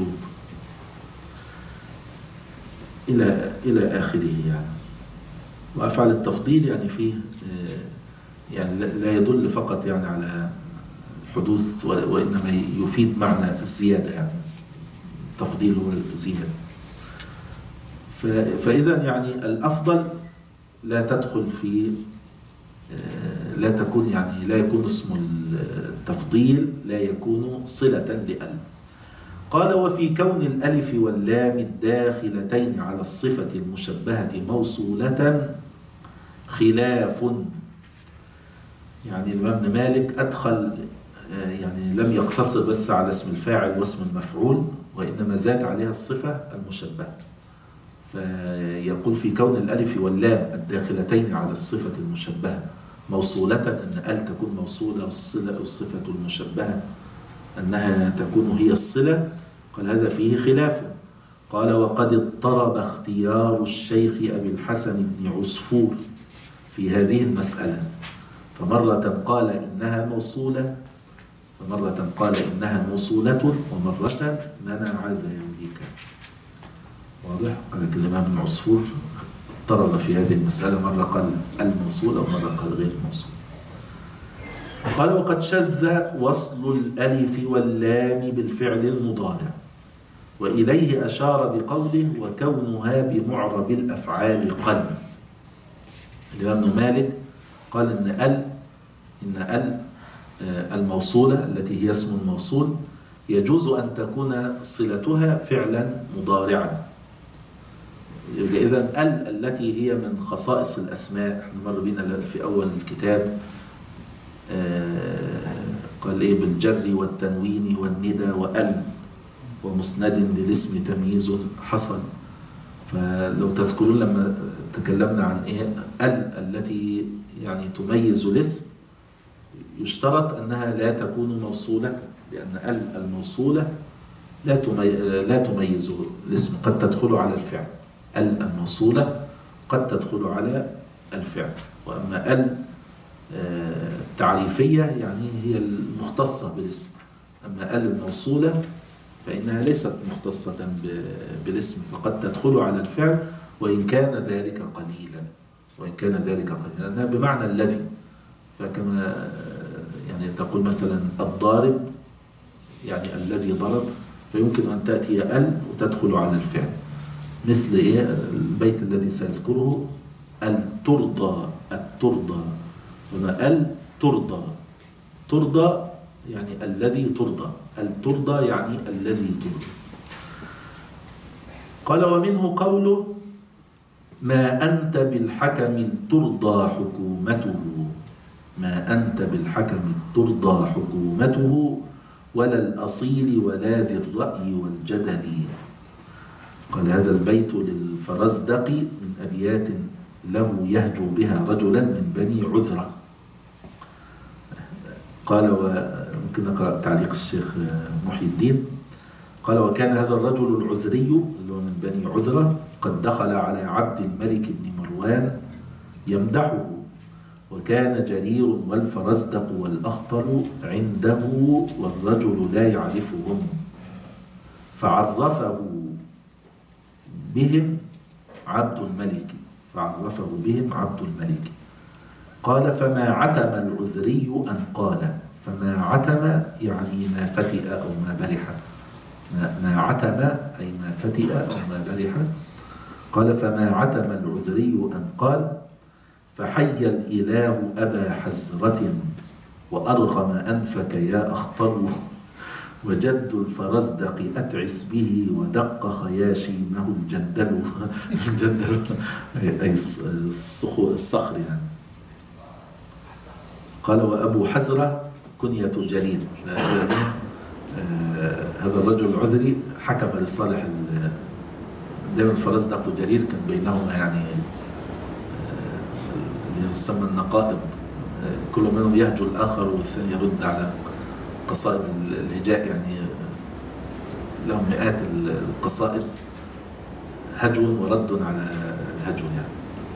إلى آخره يعني. وأفعل التفضيل يعني فيه يعني لا يدل فقط يعني على الحدوث وإنما يفيد معنى الزيادة، يعني التفضيل هو الزيادة. فإذا يعني الأفضل لا تدخل في لا تكون يعني لا يكون اسم التفضيل لا يكون صلة لأل. قال وفي كون الألف واللام الداخلتين على الصفة المشبهة موصولة خلاف. يعني الإمام ابن مالك أدخل يعني لم يقتصر بس على اسم الفاعل واسم المفعول، وإنما زاد عليها الصفة المشبهة. فيقول في كون الألف واللام الداخلتين على الصفة المشبهة موصولة، أن ال تكون موصولة والصفة المشبهة أنها تكون هي الصلة. قال هذا فيه خلاف. قال وقد اضطرب اختيار الشيخ أبي الحسن بن عصفور في هذه المسألة، فمرة قال إنها موصولة فمرة قال إنها موصولة ومرة منع ذلك. واضح؟ قال الإمام ابن عصفور اضطرب في هذه المسألة، مرة قال الموصولة ومرة قال غير الموصولة. قال وقد شذ وصل الألف واللام بالفعل المضارع، وإليه أشار بقوله وكونها بمعرب الأفعال قل. الإمام ابن مالك قال إن الموصولة التي هي اسم الموصول يجوز أن تكون صلتها فعلا مضارعا. إذن التي هي من خصائص الأسماء، احنا مر بينا في أول الكتاب قال إيه بالجر والتنوين والندى ومسند للاسم تمييز حصل. فلو تذكرون لما تكلمنا عن إيه التي يعني تميز الاسم، يشترط أنها لا تكون موصولة، لأن الموصولة لا تميز الاسم، قد تدخل على الفعل. الموصولة قد تدخل على الفعل، وأما التعريفية يعني هي المختصة بالاسم. أما الموصولة فإنها ليست مختصة بالاسم، فقد تدخل على الفعل وإن كان ذلك قليلا، لأنها بمعنى الذي. فكما يعني تقول مثلا الضارب يعني الذي ضرب، فيمكن أن تأتي وتدخل على الفعل، مثل البيت الذي سيذكره الترضى. فما ترضى يعني الذي ترضى، الترضى يعني الذي ترضى. قال ومنه قوله ما أنت بالحكم ترضى حكومته، ما أنت بالحكم ترضى حكومته ولا الأصيل ولا ذي الرأي والجدل. قال هذا البيت للفرزدق من أبيات له يهجو بها رجلا من بني عذرة. قال وممكن نقرأ تعليق الشيخ محي الدين. قال وكان هذا الرجل العذري اللي هو من بني عذرة قد دخل على عبد الملك بن مروان يمدحه، وكان جرير والفرزدق والأخطل عنده والرجل لا يعرفهم، فعرفه بهم عبد الملك. قال فما عتم العذري أن قال، فما عتم يعني ما فتئ أو ما برح، ما عتم أي ما فتئ أو ما برح. قال فما عتم العذري أن قال فحي الإله أبا حزرة وأرغم أنفك يا أخطل، وجد الفرزدق أتعس به ودق خياشيمه الجندل. الجندل أي الصخر يعني. قال وأبو حزرة كنية جرير. هذا الرجل العذري حكم لصالح دائما الفرزدق وجرير كان بينهما يعني يسمى النقائض، كل منهم يهجو الآخر والثاني يرد على قصائد الهجاء، يعني لهم مئات القصائد هجو ورد على الهجو يعني.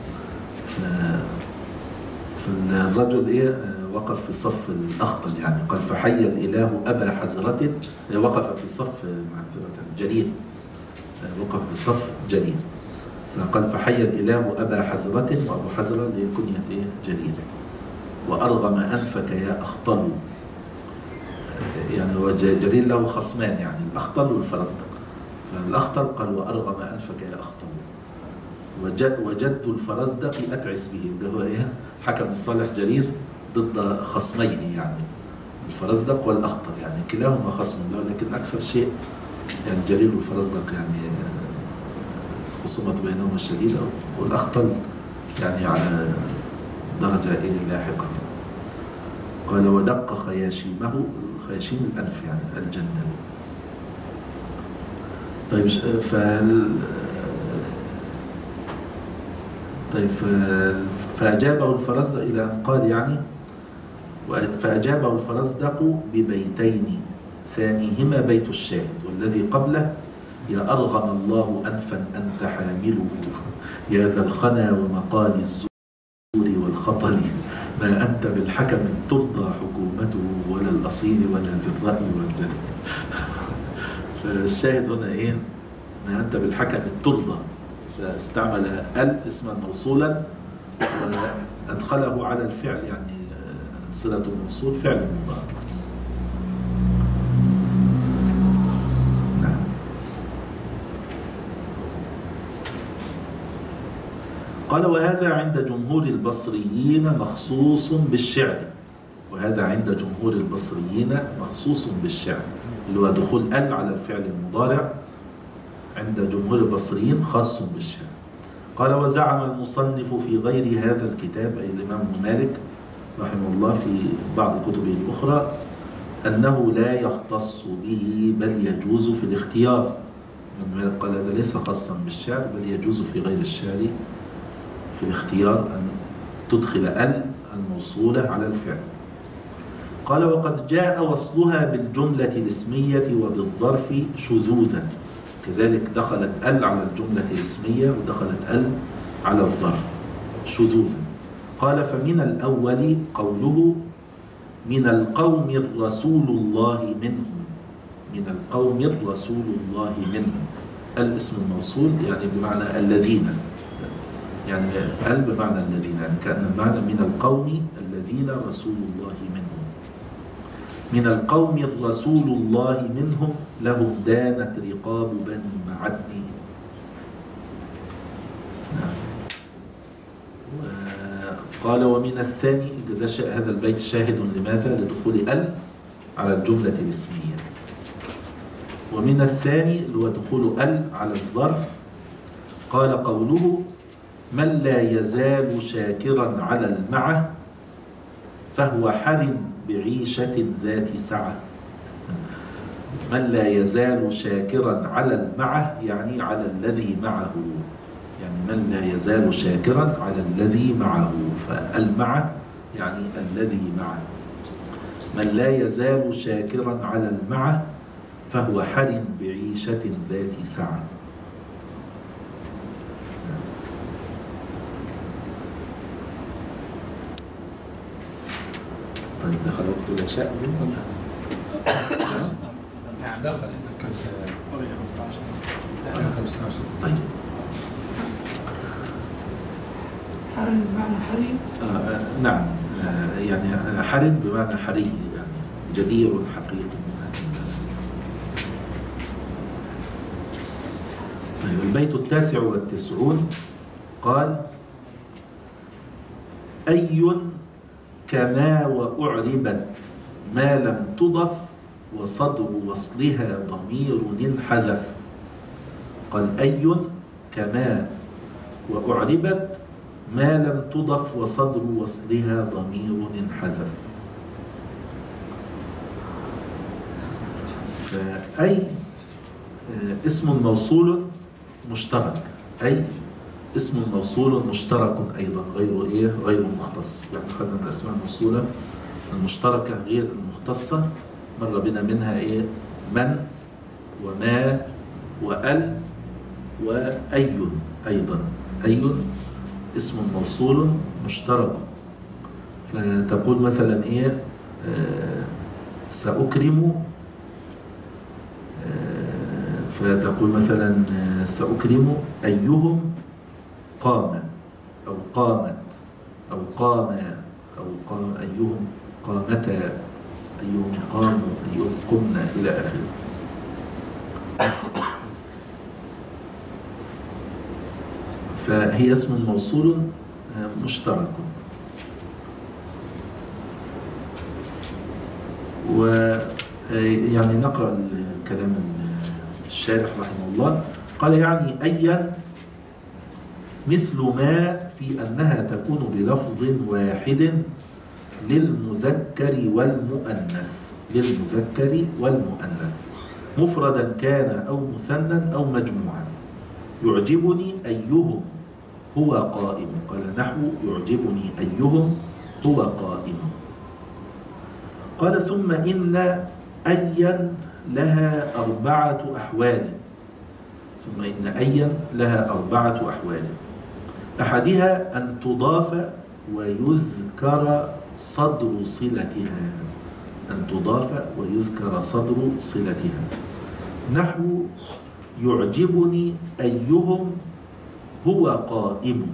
فالرجل وقف في صف الأخطل يعني. قال فحي الإله أبا حزرة، وقف في صف جرير، وقف في صف جرير. فقال فحي الإله أبا حزرة، وأبو حزرة لكنية جرير. وأرغم أنفك يا أخطل، يعني جرير له خصمان يعني الأخطل والفرزدق. فالأخطل قال وأرغم أنفك يا أخطل، وجد الفرزدق أتعس به، هو حكم لصالح جرير ضد خصميه يعني الفرزدق والأخطل، يعني كلاهما خصم له، لكن أكثر شيء يعني جرير والفرزدق يعني خصومة بينهما الشديدة، والأخطل يعني على درجة لاحقة. قال ودق خياشيمه، خياشيم الأنف يعني الجندل. طيب فأجابه الفرزدق إلى أن قال يعني فأجابه الفرزدق ببيتين ثانيهما بيت الشاهد، والذي قبله يا أرغم الله أنفا أنت حامله يا ذا الخنا ومقال الزور والخطل ما أنت بالحكم ترضى حكومته ولا الأصيل ولا ذي الرأي والجدل. فالشاهد هنا إيه؟ ما أنت بالحكم ترضى، فاستعمل اسما موصولا وأدخله على الفعل، يعني صلة الموصول فعل مضارع. نعم. قال وهذا عند جمهور البصريين مخصوص بالشعر، وهذا عند جمهور البصريين مخصوص بالشعر، اللي هو دخول على الفعل المضارع عند جمهور البصريين خاص بالشعر. قال وزعم المصنف في غير هذا الكتاب، أي الإمام مالك رحمه الله في بعض كتبه الأخرى، أنه لا يختص به بل يجوز في الاختيار. مالك قال هذا ليس خاصا بالشعر بل يجوز في غير الشعر في الاختيار أن تدخل الموصولة على الفعل. قال وقد جاء وصلها بالجملة الاسمية وبالظرف شذوذا، كذلك دخلت على الجملة الاسمية ودخلت على الظرف شذوذا. قال فمن الأول قوله من القوم الرسول الله منهم، من القوم الرسول الله منهم، الاسم الموصول يعني بمعنى الذين، يعني بمعنى الذين، يعني كأن المعنى من القوم الذين رسول الله منهم. من القوم الرسول الله منهم لهم دانت رقاب بني معد. قال ومن الثاني، هذا البيت شاهد لماذا؟ لدخول على الجملة الاسمية. ومن الثاني اللي هو دخول على الظرف، قال قوله من لا يزال شاكرا على المعه فهو حر بعيشة ذات سعة. من لا يزال شاكرا على المعه يعني على الذي معه، يعني من لا يزال شاكرا على الذي معه، فالمعه يعني الذي معه. من لا يزال شاكرا على المعه فهو حر بعيشة ذات سعة. طيب دخل وقت العشاء زين ولا؟ دخل 15. طيب حرم بمعنى حريم؟ نعم، يعني حرم بمعنى حري، يعني جدير حقيقي. طيب البيت 99 قال أي كما وأعربت ما لم تضف وصدر وصلها ضمير انحذف. قال أي كما وأعربت ما لم تضف وصدر وصلها ضمير انحذف. فأي اسم موصول مشترك، أي اسم موصول مشترك أيضا غير مختص. يعني خدنا الأسماء الموصولة المشتركة غير المختصة، مر بنا منها من وما وأل وأي. أيضا أي اسم موصول مشترك، فتقول مثلا سأكرم، فتقول مثلا سأكرم أيهم قام أو قامت أو قاما أو قام، أيهم قامتا، أيهم قاموا، أيهم قمنا إلى آخره. فهي اسم موصول مشترك. ويعني نقرأ الكلام الشارح رحمه الله. قال يعني أيا مثل ما في أنها تكون بلفظ واحد للمذكر والمؤنث، للمذكر والمؤنث مفردا كان أو مثنى أو مجموعا. يعجبني أيهم هو قائم. قال نحو يعجبني أيهم هو قائم. قال ثم إن أيا لها 4 أحوال. ثم إن أيا لها 4 أحوال. أحدها أن تضاف ويذكر صدر صلتها، أن تضاف ويذكر صدر صلتها. نحو يعجبني أيهم هو قائم.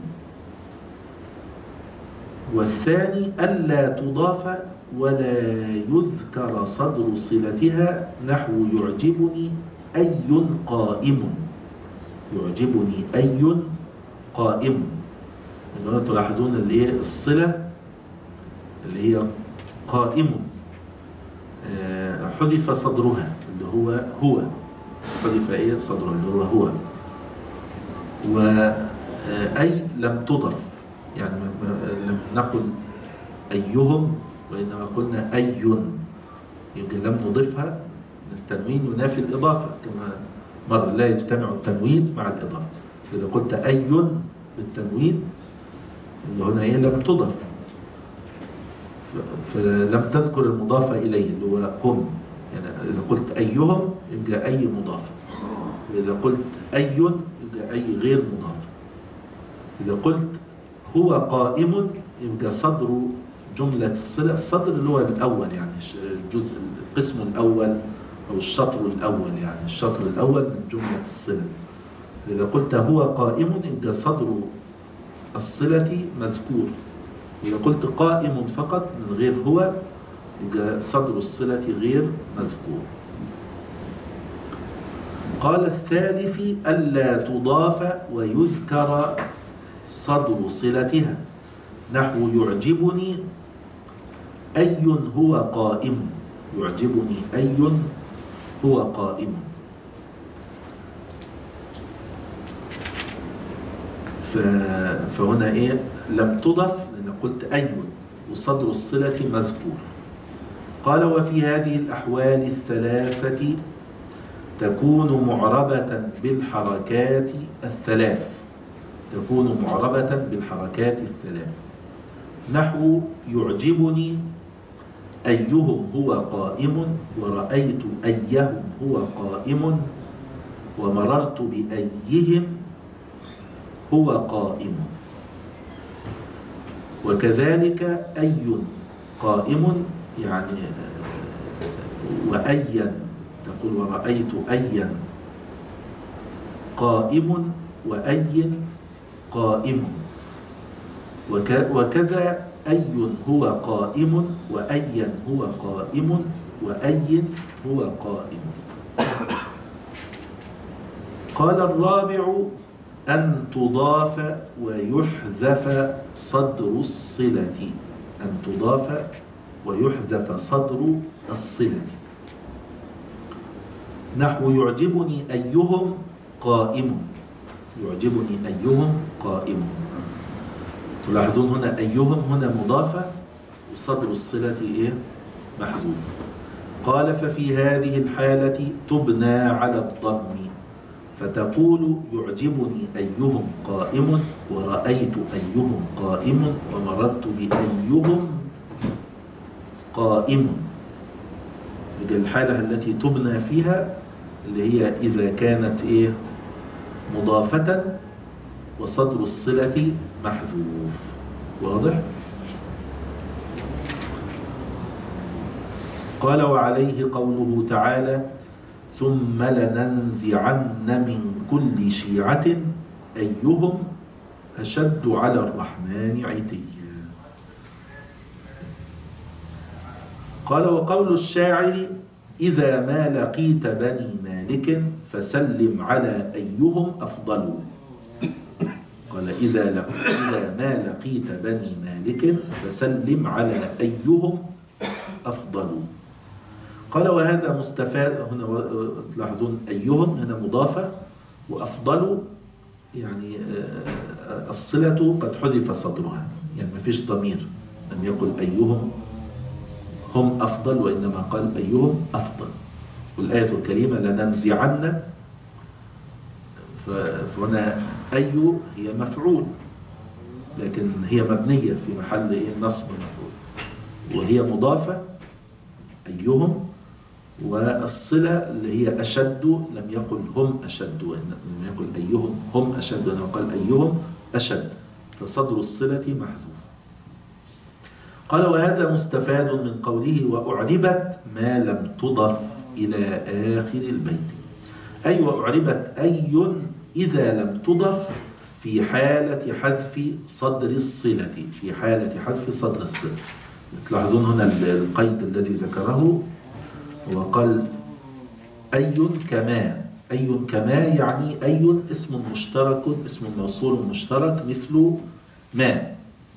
والثاني ألا تضاف ولا يذكر صدر صلتها، نحو يعجبني أي قائم. يعجبني أي قائم. هنا تلاحظون الصلة اللي هي قائم حذف صدرها اللي هو حذف صدرها اللي هو وأي لم تضف، يعني لم نقل أيهم وإنما قلنا أي، يمكن لم نضيفها. التنوين ينافي الإضافة كما مر، لا يجتمع التنوين مع الإضافة. إذا قلت أي بالتنوين اللي هنا لم تضف، فلم تذكر المضاف إليه اللي هو هم. يعني إذا قلت أيهم يبقى أي مضافة، وإذا قلت أي يبقى أي غير مضافة. إذا قلت هو قائم يبقى صدر جملة الصلة، الصدر اللي هو الأول، يعني الجزء القسم الأول أو الشطر الأول، يعني الشطر الأول من جملة الصلة. فإذا قلت هو قائم يبقى صدر الصلة مذكور. إذا قلت قائم فقط من غير هو يبقى صدر الصلة غير مذكور. قال الثالث ألا تضاف ويذكر صدر صلتها، نحو يعجبني أي هو قائم. يعجبني أي هو قائم. فهنا لم تضف لأن قلت أي وصدر الصلة مذكور. قال وفي هذه الأحوال الثلاثة تكون معربة بالحركات الثلاث. تكون معربة بالحركات الثلاث. نحو يعجبني أيهم هو قائم، ورأيت أيهم هو قائم، ومررت بأيهم هو قائم. وكذلك أي قائم، يعني وأيا تقول ورأيت أيا قائم وأي قائم. وكذا أي هو قائم وأيا هو قائم وأي هو قائم. قال الرابع أن تضاف ويحذف صدر الصلة. أن تضاف ويحذف صدر الصلة. نحو يعجبني أيهم قائم. يعجبني أيهم قائم. تلاحظون هنا أيهم هنا مضافة وصدر الصلة محذوف. قال ففي هذه الحالة تبنى على الضم، فتقول يعجبني أيهم قائم، ورأيت أيهم قائم، ومررت بأيهم قائم. الحالة التي تبنى فيها اللي هي إذا كانت مضافة وصدر الصلة محذوف. واضح؟ قال وعليه قوله تعالى ثم لننزعن من كل شيعة أيهم أشد على الرحمن عتيا. قال وقول الشاعر إذا ما لقيت بني مالك فسلم على أيهم أفضل. قال إذا ما لقيت بني مالك فسلم على أيهم أفضل. قال وهذا مستفاد. هنا تلاحظون أيهم هنا مضافة، وأفضل يعني الصلة قد حذف صدرها، يعني ما فيش ضمير، لم يقل أيهم هم أفضل وإنما قال أيهم أفضل. والآية الكريمة لننزعن، فهنا أي هي مفعول لكن هي مبنية في محل نصب مفعول، وهي مضافة أيهم، والصلة اللي هي أشد لم يقل هم أشد، لم يقل أيهم هم أشد، وإنما قال أيهم أشد، فصدر الصلة محذوف. قال وهذا مستفاد من قوله وأعربت ما لم تضف إلى آخر البيت، أي وأعربت أي إذا لم تضف في حالة حذف صدر الصلة، في حالة حذف صدر الصلة. تلاحظون هنا القيد الذي ذكره وقال أي كما، أي كما يعني أي اسم مشترك، اسم موصول مشترك مثل ما،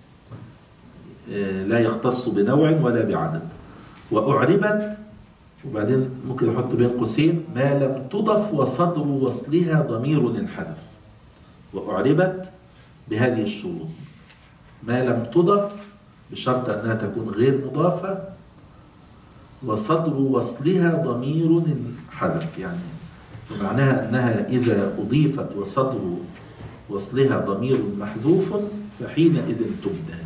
لا يختص بنوع ولا بعدد. وأعربت، وبعدين ممكن يحط بين قوسين ما لم تضف وصدر وصلها ضمير انحذف. وأعربت بهذه الشروط، ما لم تضف بشرط أنها تكون غير مضافة، وصدر وصلها ضمير انحذف، يعني فمعناها أنها إذا أضيفت وصدر وصلها ضمير محذوف فحينئذ تبدأ.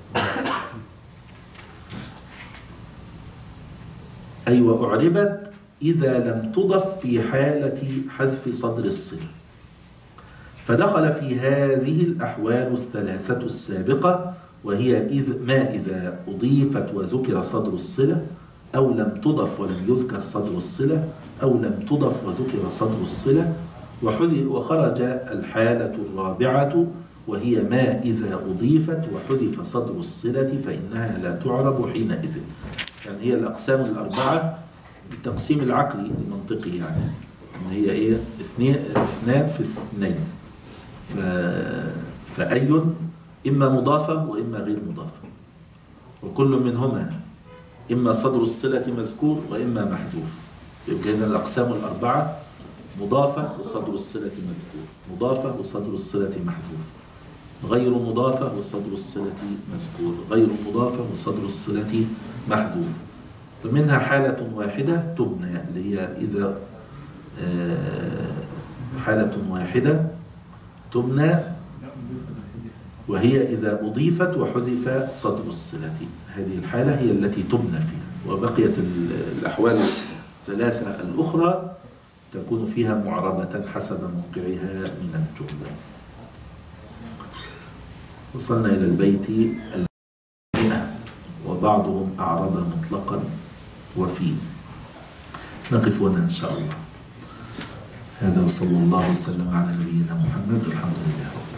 أي وأعربت إذا لم تضف في حالة حذف صدر الصلة. فدخل في هذه الأحوال الثلاثة السابقة، وهي إذا أضيفت وذكر صدر الصلة، أو لم تضف ولم يذكر صدر الصلة، أو لم تضف وذكر صدر الصلة. وخرج الحالة الرابعة، وهي ما إذا أضيفت وحذف صدر الصلة فإنها لا تعرب حينئذ. يعني هي الأقسام الأربعة التقسيم العقلي المنطقي، يعني إن هي إيه؟ اثنان في اثنين. فأي إما مضافة وإما غير مضافة، وكل منهما إما صدر الصلة مذكور وإما محذوف. يبقى هنا الأقسام الأربعة مضافة وصدر الصلة مذكور، مضافة وصدر الصلة محذوف، غير مضافة وصدر الصلة مذكور، غير مضافة وصدر الصلة محذوف. فمنها حالة واحدة تبنى، اللي هي إذا حالة واحدة تبنى، وهي إذا أضيفت وحذف صدر الصلة. هذه الحالة هي التي تبنى فيها، وبقيت الأحوال الثلاثة الأخرى تكون فيها معربة حسب موقعها من الجملة. وصلنا إلى البيت 100، وبعضهم أعرب مطلقا وفي. نقف هنا إن شاء الله. هذا وصلى الله وسلم على نبينا محمد والحمد لله.